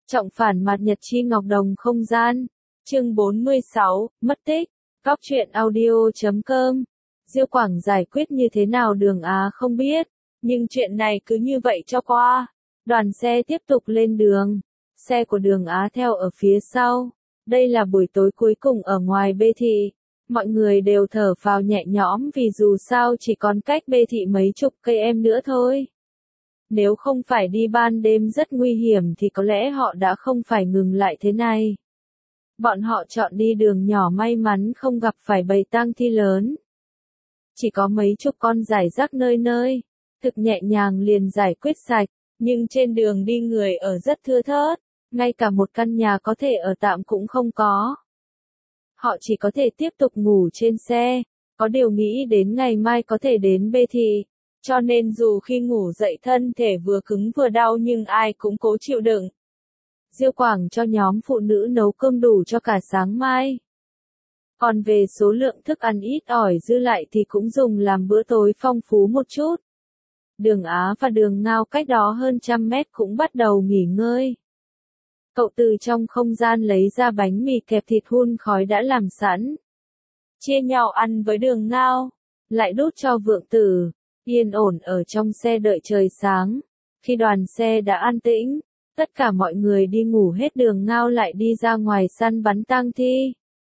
Trọng phản mặt nhật chi ngọc đồng không gian. Chương 46, mất tích. Góc truyện audio.com. Diêu Quảng giải quyết như thế nào Đường Á không biết, nhưng chuyện này cứ như vậy cho qua. Đoàn xe tiếp tục lên đường. Xe của Đường Á theo ở phía sau. Đây là buổi tối cuối cùng ở ngoài Bê Thị. Mọi người đều thở phào nhẹ nhõm vì dù sao chỉ còn cách Bê Thị mấy chục cây em nữa thôi. Nếu không phải đi ban đêm rất nguy hiểm thì có lẽ họ đã không phải ngừng lại thế này. Bọn họ chọn đi đường nhỏ may mắn không gặp phải bầy tang thi lớn. Chỉ có mấy chục con rải rác nơi nơi, thực nhẹ nhàng liền giải quyết sạch, nhưng trên đường đi người ở rất thưa thớt, ngay cả một căn nhà có thể ở tạm cũng không có. Họ chỉ có thể tiếp tục ngủ trên xe, có điều nghĩ đến ngày mai có thể đến Bê Thị, cho nên dù khi ngủ dậy thân thể vừa cứng vừa đau nhưng ai cũng cố chịu đựng. Diêu Quảng cho nhóm phụ nữ nấu cơm đủ cho cả sáng mai. Còn về số lượng thức ăn ít ỏi dư lại thì cũng dùng làm bữa tối phong phú một chút. Đường Á và Đường Ngao cách đó hơn 100 mét cũng bắt đầu nghỉ ngơi. Cậu từ trong không gian lấy ra bánh mì kẹp thịt hun khói đã làm sẵn. Chia nhau ăn với Đường Ngao, lại đút cho Vượng Tử, yên ổn ở trong xe đợi trời sáng. Khi đoàn xe đã an tĩnh, tất cả mọi người đi ngủ hết Đường Ngao lại đi ra ngoài săn bắn tang thi.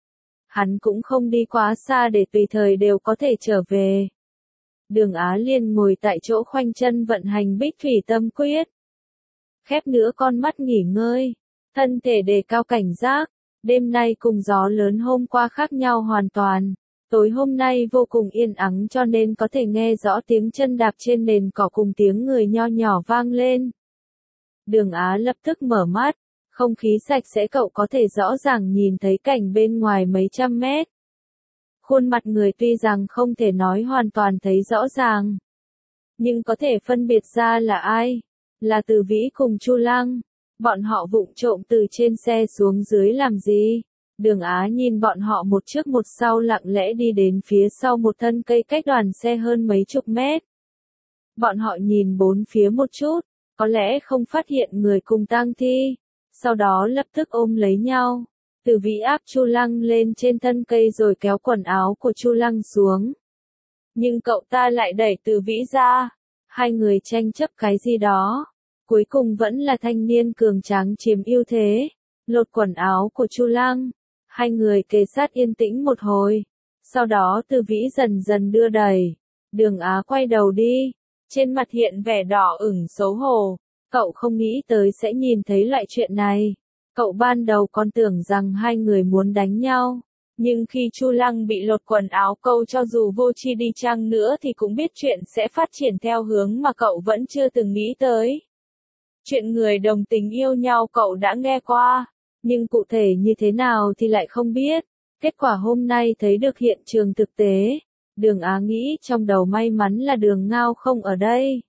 Hắn cũng không đi quá xa để tùy thời đều có thể trở về. Đường Á liền ngồi tại chỗ khoanh chân vận hành Bích Thủy Tâm Quyết. Khép nửa con mắt nghỉ ngơi, thân thể đề cao cảnh giác. Đêm nay cùng gió lớn hôm qua khác nhau hoàn toàn. Tối hôm nay vô cùng yên ắng cho nên có thể nghe rõ tiếng chân đạp trên nền cỏ cùng tiếng người nho nhỏ vang lên. Đường Á lập tức mở mắt, không khí sạch sẽ cậu có thể rõ ràng nhìn thấy cảnh bên ngoài mấy trăm mét. Khuôn mặt người tuy rằng không thể nói hoàn toàn thấy rõ ràng, nhưng có thể phân biệt ra là ai, là Từ Vĩ cùng Chu Lăng. Bọn họ vụng trộm từ trên xe xuống dưới làm gì? Đường Á nhìn bọn họ một trước một sau lặng lẽ đi đến phía sau một thân cây cách đoàn xe hơn mấy chục mét. Bọn họ nhìn bốn phía một chút, có lẽ không phát hiện người cùng tang thi, sau đó lập tức ôm lấy nhau. Từ Vĩ áp Chu Lăng lên trên thân cây rồi kéo quần áo của Chu Lăng xuống. Nhưng cậu ta lại đẩy Từ Vĩ ra. Hai người tranh chấp cái gì đó. Cuối cùng vẫn là thanh niên cường tráng chiếm ưu thế. Lột quần áo của Chu Lăng. Hai người kề sát yên tĩnh một hồi. Sau đó Từ Vĩ dần dần đưa đẩy. Đường Á quay đầu đi. Trên mặt hiện vẻ đỏ ửng xấu hổ. Cậu không nghĩ tới sẽ nhìn thấy loại chuyện này. Cậu ban đầu còn tưởng rằng hai người muốn đánh nhau. Nhưng khi Chu Lăng bị lột quần áo câu cho dù vô tri đi chăng nữa thì cũng biết chuyện sẽ phát triển theo hướng mà cậu vẫn chưa từng nghĩ tới. Chuyện người đồng tình yêu nhau cậu đã nghe qua, nhưng cụ thể như thế nào thì lại không biết. Kết quả hôm nay thấy được hiện trường thực tế. Đường Á nghĩ trong đầu may mắn là Đường Ngao không ở đây.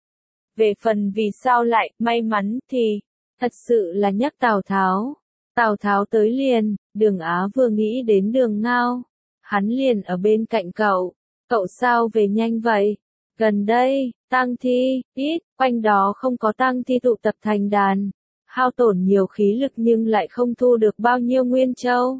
Về phần vì sao lại may mắn thì, thật sự là nhắc Tào Tháo. Tào Tháo tới liền, Đường Á vừa nghĩ đến Đường Ngao. Hắn liền ở bên cạnh cậu. Cậu sao về nhanh vậy? Gần đây, tang thi, ít, quanh đó không có tang thi tụ tập thành đàn. Hao tổn nhiều khí lực nhưng lại không thu được bao nhiêu nguyên châu.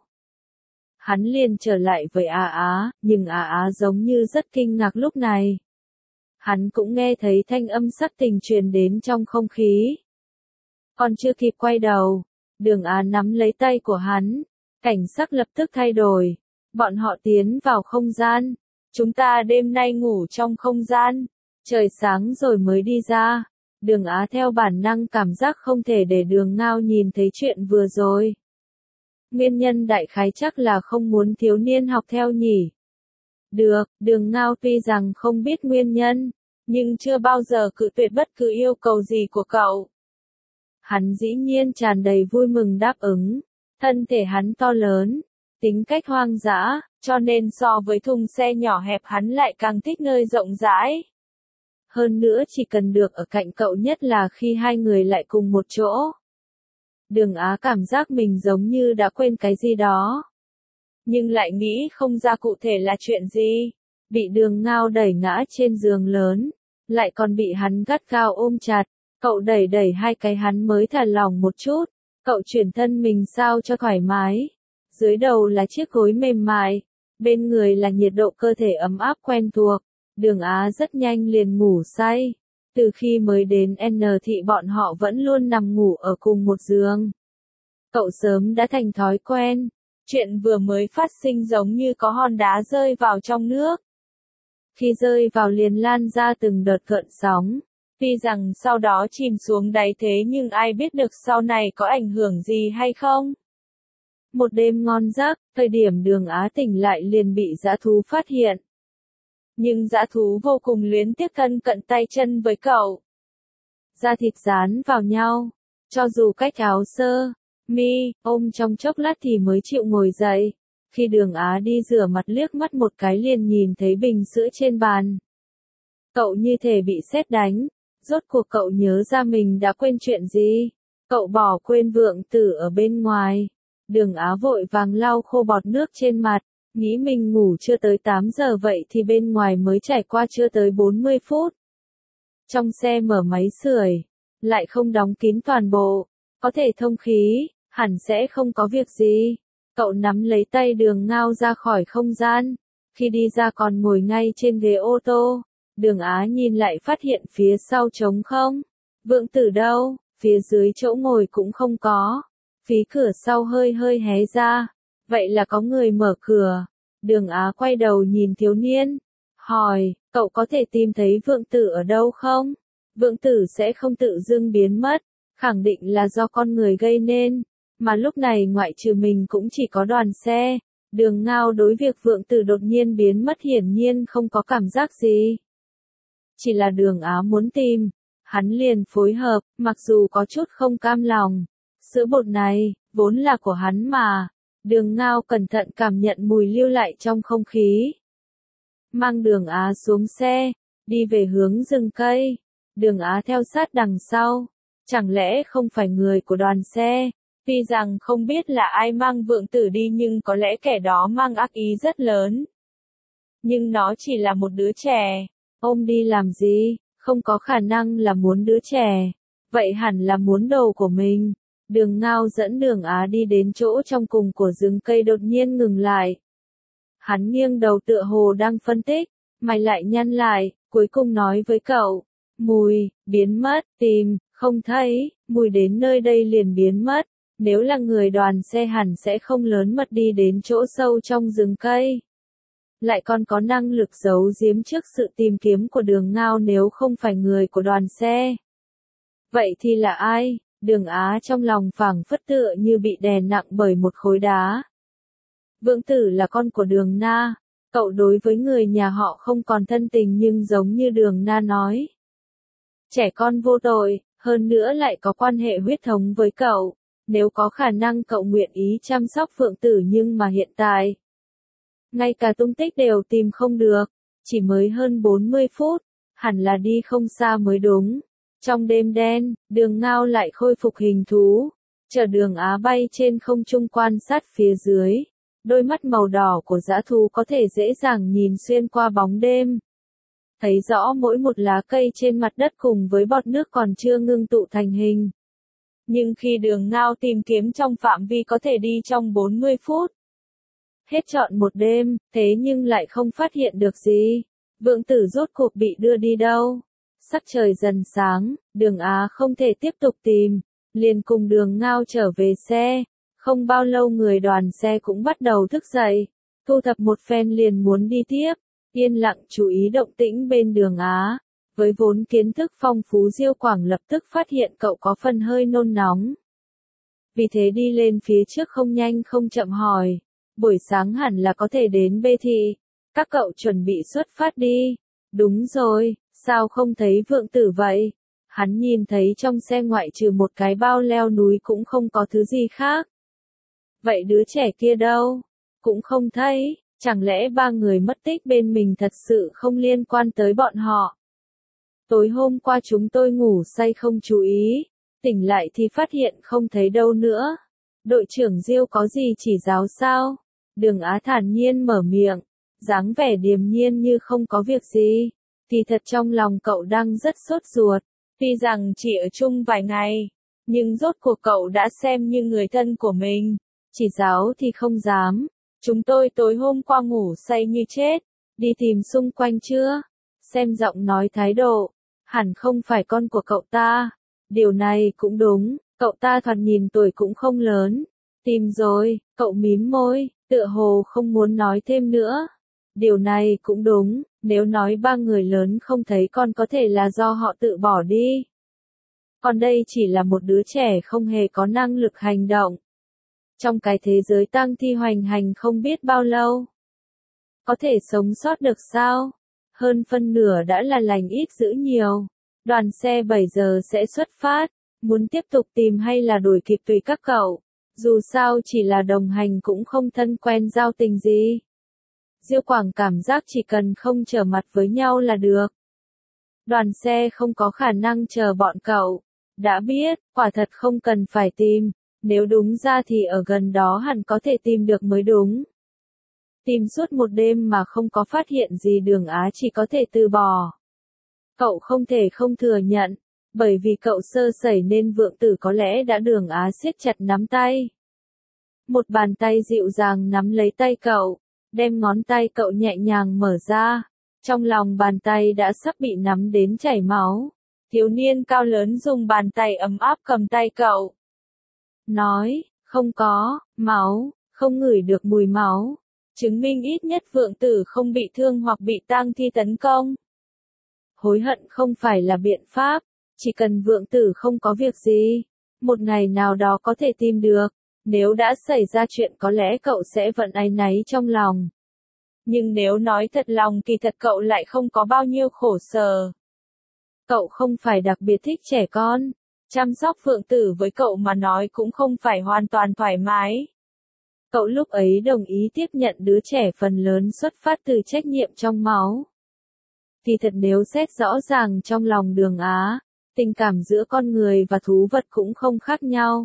Hắn liền trở lại với Á Á, nhưng Á Á giống như rất kinh ngạc lúc này. Hắn cũng nghe thấy thanh âm sắc tình truyền đến trong không khí. Còn chưa kịp quay đầu, Đường Á nắm lấy tay của hắn, cảnh sắc lập tức thay đổi. Bọn họ tiến vào không gian. Chúng ta đêm nay ngủ trong không gian. Trời sáng rồi mới đi ra. Đường Á theo bản năng cảm giác không thể để Đường Ngao nhìn thấy chuyện vừa rồi. Nguyên nhân đại khái chắc là không muốn thiếu niên học theo nhỉ. Được, Đường Ngao tuy rằng không biết nguyên nhân, nhưng chưa bao giờ cự tuyệt bất cứ yêu cầu gì của cậu. Hắn dĩ nhiên tràn đầy vui mừng đáp ứng. Thân thể hắn to lớn, tính cách hoang dã, cho nên so với thùng xe nhỏ hẹp hắn lại càng thích nơi rộng rãi. Hơn nữa chỉ cần được ở cạnh cậu nhất là khi hai người lại cùng một chỗ. Đường Á cảm giác mình giống như đã quên cái gì đó. Nhưng lại nghĩ không ra cụ thể là chuyện gì. Bị Đường Ngao đẩy ngã trên giường lớn, lại còn bị hắn gắt gao ôm chặt. Cậu đẩy đẩy hai cái hắn mới thả lỏng một chút. Cậu chuyển thân mình sao cho thoải mái. Dưới đầu là chiếc gối mềm mại. Bên người là nhiệt độ cơ thể ấm áp quen thuộc. Đường Á rất nhanh liền ngủ say. Từ khi mới đến N thị bọn họ vẫn luôn nằm ngủ ở cùng một giường. Cậu sớm đã thành thói quen. Chuyện vừa mới phát sinh giống như có hòn đá rơi vào trong nước. Khi rơi vào liền lan ra từng đợt gợn sóng. Tuy rằng sau đó chìm xuống đáy thế nhưng ai biết được sau này có ảnh hưởng gì hay không? Một đêm ngon giấc, thời điểm Đường Á tỉnh lại liền bị dã thú phát hiện. Nhưng dã thú vô cùng luyến tiếc thân cận tay chân với cậu. Da thịt dán vào nhau, cho dù cách áo sơ, mi, ôm trong chốc lát thì mới chịu ngồi dậy. Khi Đường Á đi rửa mặt liếc mắt một cái liền nhìn thấy bình sữa trên bàn. Cậu như thể bị sét đánh, rốt cuộc cậu nhớ ra mình đã quên chuyện gì. Cậu bỏ quên Vượng Tử ở bên ngoài. Đường Á vội vàng lau khô bọt nước trên mặt, nghĩ mình ngủ chưa tới 8 giờ vậy thì bên ngoài mới trải qua chưa tới 40 phút. Trong xe mở máy sưởi, lại không đóng kín toàn bộ, có thể thông khí, hẳn sẽ không có việc gì. Cậu nắm lấy tay Đường Ngao ra khỏi không gian, khi đi ra còn ngồi ngay trên ghế ô tô. Đường Á nhìn lại phát hiện phía sau trống không. Vượng Tử đâu, phía dưới chỗ ngồi cũng không có. Phí cửa sau hơi hơi hé ra, vậy là có người mở cửa. Đường Á quay đầu nhìn thiếu niên, hỏi, cậu có thể tìm thấy Vượng Tử ở đâu không? Vượng Tử sẽ không tự dưng biến mất, khẳng định là do con người gây nên, mà lúc này ngoại trừ mình cũng chỉ có đoàn xe. Đường Ngao đối việc Vượng Tử đột nhiên biến mất hiển nhiên không có cảm giác gì. Chỉ là Đường Á muốn tìm, hắn liền phối hợp, mặc dù có chút không cam lòng. Sữa bột này, vốn là của hắn mà. Đường Ngao cẩn thận cảm nhận mùi lưu lại trong không khí. Mang Đường Á xuống xe, đi về hướng rừng cây. Đường Á theo sát đằng sau. Chẳng lẽ không phải người của đoàn xe? Tuy rằng không biết là ai mang Vượng Tử đi nhưng có lẽ kẻ đó mang ác ý rất lớn. Nhưng nó chỉ là một đứa trẻ. Ôm đi làm gì? Không có khả năng là muốn đứa trẻ. Vậy hẳn là muốn đồ của mình. Đường Ngao dẫn Đường Á đi đến chỗ trong cùng của rừng cây đột nhiên ngừng lại. Hắn nghiêng đầu tựa hồ đang phân tích, mày lại nhăn lại, cuối cùng nói với cậu, mùi, biến mất, tìm, không thấy, mùi đến nơi đây liền biến mất, nếu là người đoàn xe hẳn sẽ không lớn mật đi đến chỗ sâu trong rừng cây. Lại còn có năng lực giấu giếm trước sự tìm kiếm của Đường Ngao nếu không phải người của đoàn xe. Vậy thì là ai? Đường Á trong lòng phảng phất tựa như bị đè nặng bởi một khối đá. Vượng Tử là con của Đường Na, cậu đối với người nhà họ không còn thân tình nhưng giống như Đường Na nói. Trẻ con vô tội, hơn nữa lại có quan hệ huyết thống với cậu, nếu có khả năng cậu nguyện ý chăm sóc Vượng Tử nhưng mà hiện tại. Ngay cả tung tích đều tìm không được, chỉ mới hơn 40 phút, hẳn là đi không xa mới đúng. Trong đêm đen, Đường Ngao lại khôi phục hình thú, chờ Đường Á bay trên không trung quan sát phía dưới. Đôi mắt màu đỏ của dã thú có thể dễ dàng nhìn xuyên qua bóng đêm. Thấy rõ mỗi một lá cây trên mặt đất cùng với bọt nước còn chưa ngưng tụ thành hình. Nhưng khi Đường Ngao tìm kiếm trong phạm vi có thể đi trong 40 phút. Hết trọn một đêm, thế nhưng lại không phát hiện được gì. Vượng Tử rốt cuộc bị đưa đi đâu? Sắc trời dần sáng, Đường Á không thể tiếp tục tìm, liền cùng Đường Ngao trở về xe. Không bao lâu người đoàn xe cũng bắt đầu thức dậy, thu thập một phen liền muốn đi tiếp, yên lặng chú ý động tĩnh bên Đường Á. Với vốn kiến thức phong phú Diêu Quảng lập tức phát hiện cậu có phần hơi nôn nóng. Vì thế đi lên phía trước không nhanh không chậm hỏi, buổi sáng hẳn là có thể đến Bê Thị, các cậu chuẩn bị xuất phát đi. Đúng rồi, sao không thấy Vượng Tử vậy? Hắn nhìn thấy trong xe ngoại trừ một cái bao leo núi cũng không có thứ gì khác. Vậy đứa trẻ kia đâu? Cũng không thấy, chẳng lẽ ba người mất tích bên mình thật sự không liên quan tới bọn họ? Tối hôm qua chúng tôi ngủ say không chú ý, tỉnh lại thì phát hiện không thấy đâu nữa. Đội trưởng Diêu có gì chỉ giáo sao? Đường Á thản nhiên mở miệng, dáng vẻ điềm nhiên như không có việc gì. Thì thật trong lòng cậu đang rất sốt ruột, Tuy rằng chỉ ở chung vài ngày, nhưng rốt cuộc cậu đã xem như người thân của mình. Chỉ giáo thì không dám. Chúng tôi tối hôm qua ngủ say như chết. Đi tìm xung quanh chưa? Xem giọng nói thái độ. Hẳn không phải con của cậu ta. Điều này cũng đúng. Cậu ta thoạt nhìn tuổi cũng không lớn. Tìm rồi, cậu mím môi, tựa hồ không muốn nói thêm nữa. Điều này cũng đúng, nếu nói ba người lớn không thấy con có thể là do họ tự bỏ đi. Còn đây chỉ là một đứa trẻ không hề có năng lực hành động. Trong cái thế giới tang thi hoành hành không biết bao lâu. Có thể sống sót được sao? Hơn phân nửa đã là lành ít dữ nhiều. Đoàn xe 7 giờ sẽ xuất phát. Muốn tiếp tục tìm hay là đuổi kịp tùy các cậu. Dù sao chỉ là đồng hành cũng không thân quen giao tình gì. Diêu Quảng cảm giác chỉ cần không trở mặt với nhau là được. Đoàn xe không có khả năng chờ bọn cậu. Đã biết, quả thật không cần phải tìm. Nếu đúng ra thì ở gần đó hẳn có thể tìm được mới đúng. Tìm suốt một đêm mà không có phát hiện gì Đường Á chỉ có thể từ bỏ. Cậu không thể không thừa nhận. Bởi vì cậu sơ sẩy nên Vượng Tử có lẽ đã Đường Á siết chặt nắm tay. Một bàn tay dịu dàng nắm lấy tay cậu, đem ngón tay cậu nhẹ nhàng mở ra. Trong lòng bàn tay đã sắp bị nắm đến chảy máu. Thiếu niên cao lớn dùng bàn tay ấm áp cầm tay cậu. Nói, không có, máu, không ngửi được mùi máu. Chứng minh ít nhất Vượng Tử không bị thương hoặc bị tang thi tấn công. Hối hận không phải là biện pháp. Chỉ cần Vượng Tử không có việc gì, một ngày nào đó có thể tìm được. Nếu đã xảy ra chuyện có lẽ cậu sẽ vẫn áy náy trong lòng. Nhưng nếu nói thật lòng kỳ thật cậu lại không có bao nhiêu khổ sở. Cậu không phải đặc biệt thích trẻ con. Chăm sóc Vượng Tử với cậu mà nói cũng không phải hoàn toàn thoải mái. Cậu lúc ấy đồng ý tiếp nhận đứa trẻ phần lớn xuất phát từ trách nhiệm trong máu. Thì thật nếu xét rõ ràng trong lòng Đường Á, tình cảm giữa con người và thú vật cũng không khác nhau.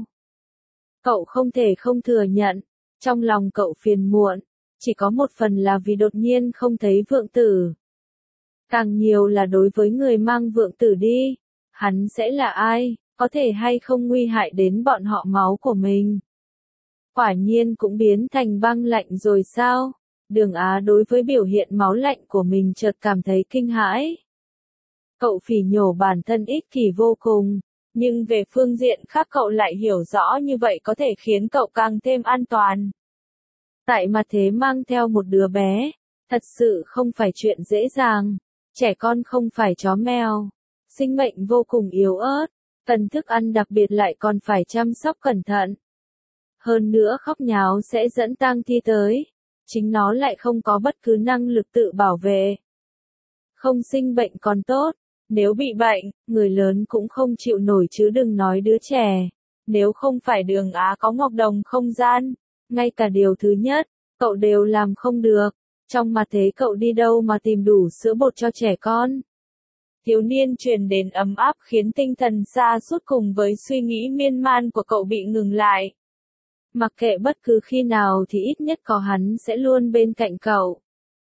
Cậu không thể không thừa nhận, trong lòng cậu phiền muộn, chỉ có một phần là vì đột nhiên không thấy Vượng Tử. Càng nhiều là đối với người mang Vượng Tử đi, hắn sẽ là ai, có thể hay không nguy hại đến bọn họ máu của mình. Quả nhiên cũng biến thành băng lạnh rồi sao? Đường Á đối với biểu hiện máu lạnh của mình chợt cảm thấy kinh hãi. Cậu phỉ nhổ bản thân ích kỷ vô cùng, nhưng về phương diện khác cậu lại hiểu rõ như vậy có thể khiến cậu càng thêm an toàn. Tại mặt thế mang theo một đứa bé, thật sự không phải chuyện dễ dàng. Trẻ con không phải chó mèo, sinh mệnh vô cùng yếu ớt, cần thức ăn đặc biệt lại còn phải chăm sóc cẩn thận. Hơn nữa khóc nháo sẽ dẫn tang thi tới, chính nó lại không có bất cứ năng lực tự bảo vệ. Không sinh bệnh còn tốt, nếu bị bệnh, người lớn cũng không chịu nổi chứ đừng nói đứa trẻ. Nếu không phải Đường Á có Ngọc Đồng không gian, ngay cả điều thứ nhất, cậu đều làm không được. Trong mặt thế cậu đi đâu mà tìm đủ sữa bột cho trẻ con? Thiếu niên truyền đến ấm áp khiến tinh thần xa suốt cùng với suy nghĩ miên man của cậu bị ngừng lại. Mặc kệ bất cứ khi nào thì ít nhất có hắn sẽ luôn bên cạnh cậu.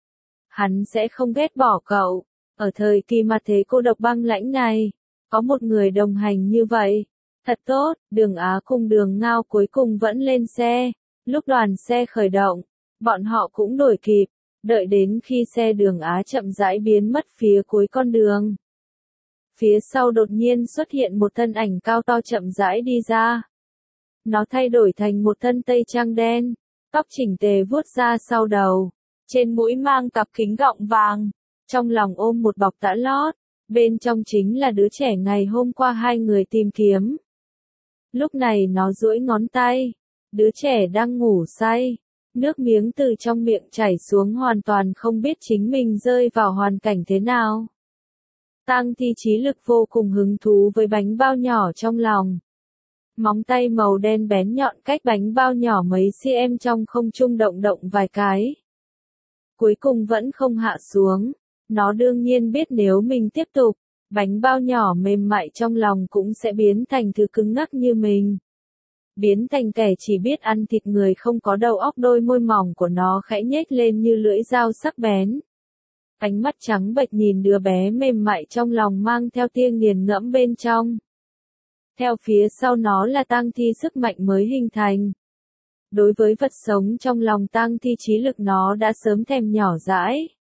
Hắn sẽ không ghét bỏ cậu. Ở thời kỳ mặt thế cô độc băng lãnh này, có một người đồng hành như vậy. Thật tốt, Đường Á cùng Đường Ngao cuối cùng vẫn lên xe. Lúc đoàn xe khởi động, bọn họ cũng đuổi kịp. Đợi đến khi xe Đường Á chậm rãi biến mất phía cuối con đường. Phía sau đột nhiên xuất hiện một thân ảnh cao to chậm rãi đi ra. Nó thay đổi thành một thân tây trang đen, tóc chỉnh tề vuốt ra sau đầu, trên mũi mang cặp kính gọng vàng, trong lòng ôm một bọc tã lót, bên trong chính là đứa trẻ ngày hôm qua hai người tìm kiếm. Lúc này nó duỗi ngón tay, đứa trẻ đang ngủ say, nước miếng từ trong miệng chảy xuống hoàn toàn không biết chính mình rơi vào hoàn cảnh thế nào. Tang thi trí lực vô cùng hứng thú với bánh bao nhỏ trong lòng. Móng tay màu đen bén nhọn cách bánh bao nhỏ mấy cm trong không trung động động vài cái. Cuối cùng vẫn không hạ xuống. Nó đương nhiên biết nếu mình tiếp tục, bánh bao nhỏ mềm mại trong lòng cũng sẽ biến thành thứ cứng ngắc như mình. Biến thành kẻ chỉ biết ăn thịt người không có đầu óc. Đôi môi mỏng của nó khẽ nhếch lên như lưỡi dao sắc bén. Ánh mắt trắng bệch nhìn đứa bé mềm mại trong lòng mang theo tia nghiền ngẫm bên trong. Theo phía sau nó là tang thi sức mạnh mới hình thành. Đối với vật sống trong lòng tang thi trí lực nó đã sớm thèm nhỏ dãi.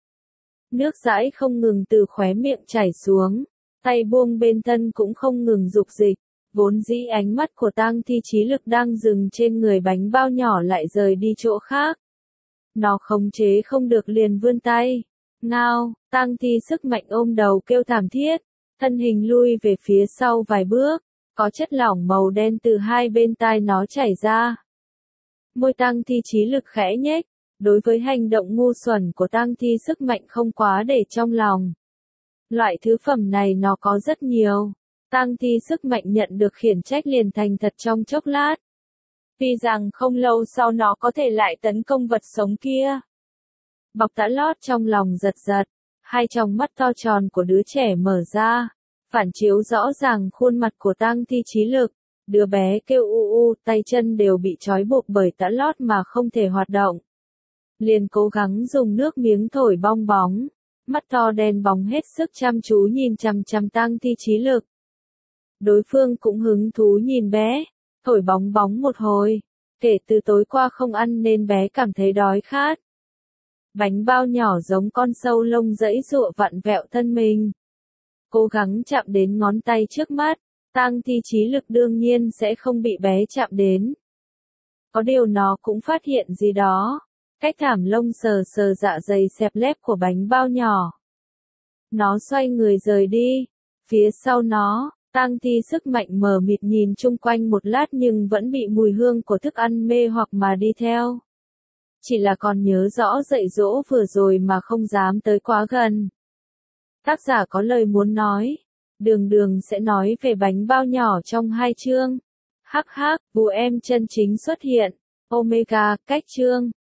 Nước dãi không ngừng từ khóe miệng chảy xuống, tay buông bên thân cũng không ngừng dục dịch, vốn dĩ ánh mắt của tang thi trí lực đang dừng trên người bánh bao nhỏ lại rời đi chỗ khác. Nó khống chế không được liền vươn tay, ngao, tang thi sức mạnh ôm đầu kêu thảm thiết, thân hình lui về phía sau vài bước, có chất lỏng màu đen từ hai bên tai nó chảy ra. Môi tang thi trí lực khẽ nhếch, đối với hành động ngu xuẩn của tang thi sức mạnh không quá để trong lòng. Loại thứ phẩm này nó có rất nhiều. Tang thi sức mạnh nhận được khiển trách liền thành thật trong chốc lát. Tuy rằng không lâu sau nó có thể lại tấn công vật sống kia. Bọc tã lót trong lòng giật giật, hai tròng mắt to tròn của đứa trẻ mở ra, phản chiếu rõ ràng khuôn mặt của tang thi trí lực. Đứa bé kêu u u, tay chân đều bị trói buộc bởi tã lót mà không thể hoạt động. Liền cố gắng dùng nước miếng thổi bong bóng, mắt to đen bóng hết sức chăm chú nhìn chằm chằm tang thi trí lực. Đối phương cũng hứng thú nhìn bé, thổi bóng bóng một hồi, kể từ tối qua không ăn nên bé cảm thấy đói khát. Bánh bao nhỏ giống con sâu lông giãy giụa vặn vẹo thân mình. Cố gắng chạm đến ngón tay trước mắt, tang thi trí lực đương nhiên sẽ không bị bé chạm đến. Có điều nó cũng phát hiện gì đó. Cách thảm lông sờ sờ dạ dày xẹp lép của bánh bao nhỏ. Nó xoay người rời đi. Phía sau nó, tang thi sức mạnh mờ mịt nhìn chung quanh một lát nhưng vẫn bị mùi hương của thức ăn mê hoặc mà đi theo. Chỉ là còn nhớ rõ dạy dỗ vừa rồi mà không dám tới quá gần. Tác giả có lời muốn nói. Đường đường sẽ nói về bánh bao nhỏ trong 2 chương. Hắc hắc, bố em chân chính xuất hiện. Omega, cách chương.